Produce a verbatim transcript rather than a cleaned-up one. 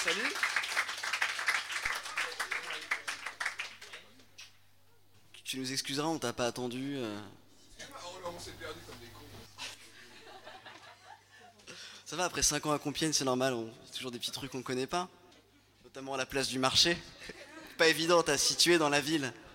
Salut. Tu nous excuseras, on t'a pas attendu. euh. Oh là, on s'est perdu comme des cons. Ça va, après cinq ans à Compiègne, c'est normal, on... c'est toujours des petits trucs qu'on connaît pas. Notamment à la place du marché. Pas évident à situer dans la ville.